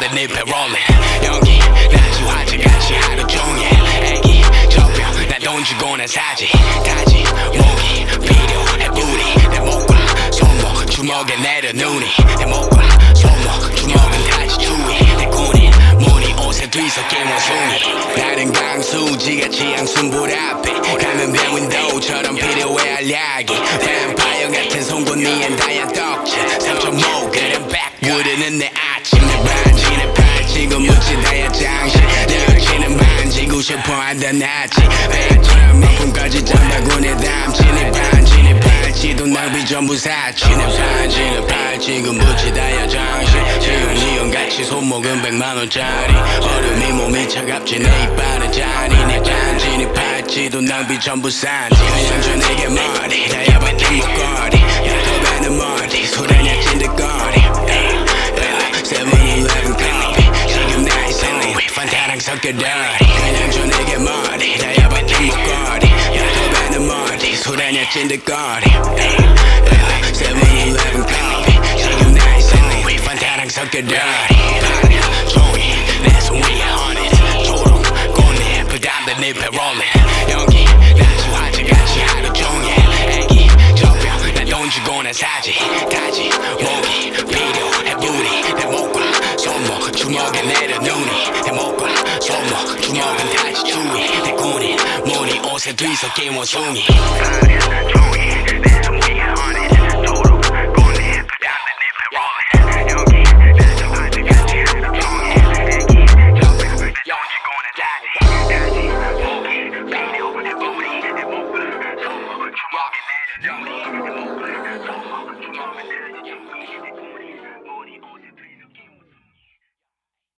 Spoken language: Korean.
담배 잎에 rolling 연기 낮이 화제같이 하루 종일 애기 저병 나 돈 주고 난 사지 타지 목이 필요해 부리 내 목과 손목 주먹에 내려 눈이 내 목과 손목 주먹은 다시 주위 내 군인 무늬 옷에 뒤섞인 원숭이 나는 강수지같이 양순불 앞에 가면 배윈도우처럼 필요해 알약이 뱀파이어 같은 송곳니엔 다얀 떡지 3.5g backwood는 내 아침 내 반지 내 팔찌고 묻지 다얀 장식 내 여친은 만지고 싶어 한단 나지 배처럼 명품까지 짠다고 내 담지 내 반지 내 팔찌도 낭비 전부 사치 내 반지 내 팔찌고 묻지 다얀 장식 지금 니온같이 손목은 100만원짜리 얼음이 몸이 차갑지 내 이빨은 짜리 내 반지 내 팔찌도 낭비 전부 산지 그냥 줘 내게 머리 다 야박한 목걸이 야도가는 머리 소란야 찐득거리 7-11 커피 지금 나의 소위 판타랑 섞여더리 그냥 줘 내게 머리 다 야박한 목걸이 야도가는 머리 소란야 찐득거리 7-11 커피 지금 나의 소위 판타랑 섞여더리 파란 종이 내 손 위에 honey 초록 꽃잎 담배 잎에 rolling 연기 낮이 화제같이 하루 종일 애기 저병 나 돈 주고 난 사지 타지 목이 필요해 부리 내 목과 손목 주먹에 내려 눈이 내 목과 손목 주먹은 다시 주위 내 군인 무늬 옷에 뒤섞인 원숭이 파란 종이